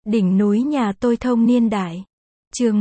Đỉnh núi nhà tôi thông niên đại. Chương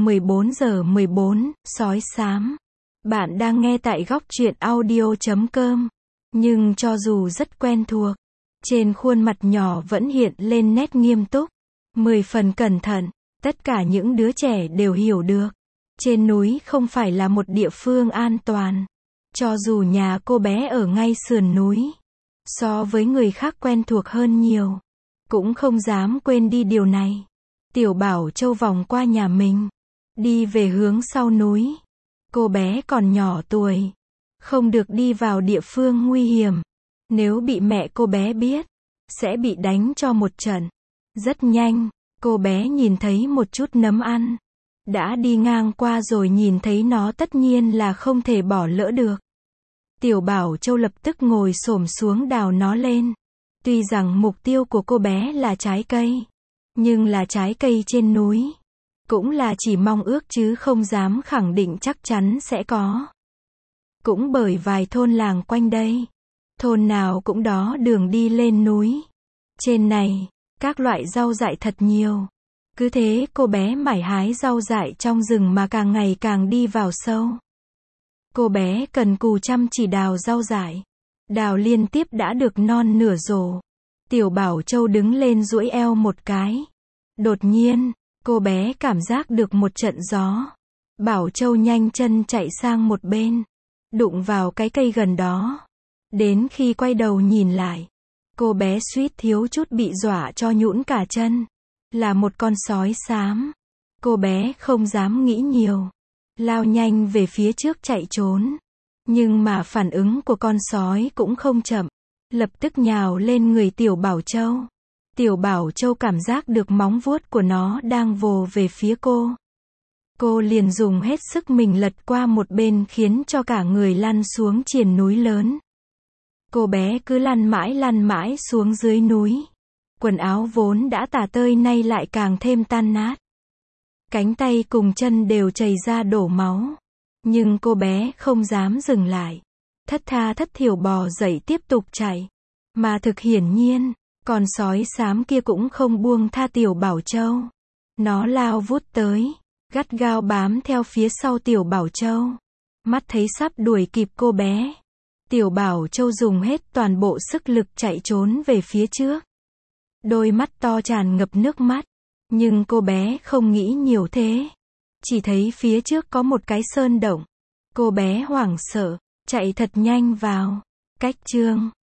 14:14, sói xám. Bạn đang nghe tại góc truyện audio.com. Nhưng cho dù rất quen thuộc, trên khuôn mặt nhỏ vẫn hiện lên nét nghiêm túc, 10 phần cẩn thận. Tất cả những đứa trẻ đều hiểu được, trên núi không phải là một địa phương an toàn. Cho dù nhà cô bé ở ngay sườn núi, so với người khác quen thuộc hơn nhiều, cũng không dám quên đi điều này. Tiểu Bảo Châu vòng qua nhà mình, đi về hướng sau núi. Cô bé còn nhỏ tuổi, không được đi vào địa phương nguy hiểm. Nếu bị mẹ cô bé biết, sẽ bị đánh cho một trận. Rất nhanh, cô bé nhìn thấy một chút nấm ăn. Đã đi ngang qua rồi nhìn thấy nó tất nhiên là không thể bỏ lỡ được. Tiểu Bảo Châu lập tức ngồi xổm xuống đào nó lên. Tuy rằng mục tiêu của cô bé là trái cây, nhưng là trái cây trên núi. Cũng là chỉ mong ước chứ không dám khẳng định chắc chắn sẽ có. Cũng bởi vài thôn làng quanh đây, thôn nào cũng đó đường đi lên núi. Trên này, các loại rau dại thật nhiều. Cứ thế cô bé mải hái rau dại trong rừng mà càng ngày càng đi vào sâu. Cô bé cần cù chăm chỉ đào rau dại. Đào liên tiếp đã được non nửa rổ. Tiểu Bảo Châu đứng lên duỗi eo một cái. Đột nhiên, cô bé cảm giác được một trận gió. Bảo Châu nhanh chân chạy sang một bên, đụng vào cái cây gần đó. Đến khi quay đầu nhìn lại, cô bé suýt thiếu chút bị dọa cho nhũn cả chân. Là một con sói xám. Cô bé không dám nghĩ nhiều, lao nhanh về phía trước chạy trốn. Nhưng mà phản ứng của con sói cũng không chậm, lập tức nhào lên người Tiểu Bảo Châu. Tiểu Bảo Châu cảm giác được móng vuốt của nó đang vồ về phía cô. Cô liền dùng hết sức mình lật qua một bên khiến cho cả người lăn xuống triền núi lớn. Cô bé cứ lăn mãi xuống dưới núi. Quần áo vốn đã tả tơi nay lại càng thêm tan nát. Cánh tay cùng chân đều chảy ra đổ máu. Nhưng cô bé không dám dừng lại. Thất tha thất thểu bò dậy tiếp tục chạy. Mà thực hiển nhiên, con sói xám kia cũng không buông tha Tiểu Bảo Châu. Nó lao vút tới, gắt gao bám theo phía sau Tiểu Bảo Châu. Mắt thấy sắp đuổi kịp cô bé, Tiểu Bảo Châu dùng hết toàn bộ sức lực chạy trốn về phía trước. Đôi mắt to tràn ngập nước mắt. Nhưng cô bé không nghĩ nhiều thế. Chỉ thấy phía trước có một cái sơn động. Cô bé hoảng sợ, chạy thật nhanh vào. Cách chương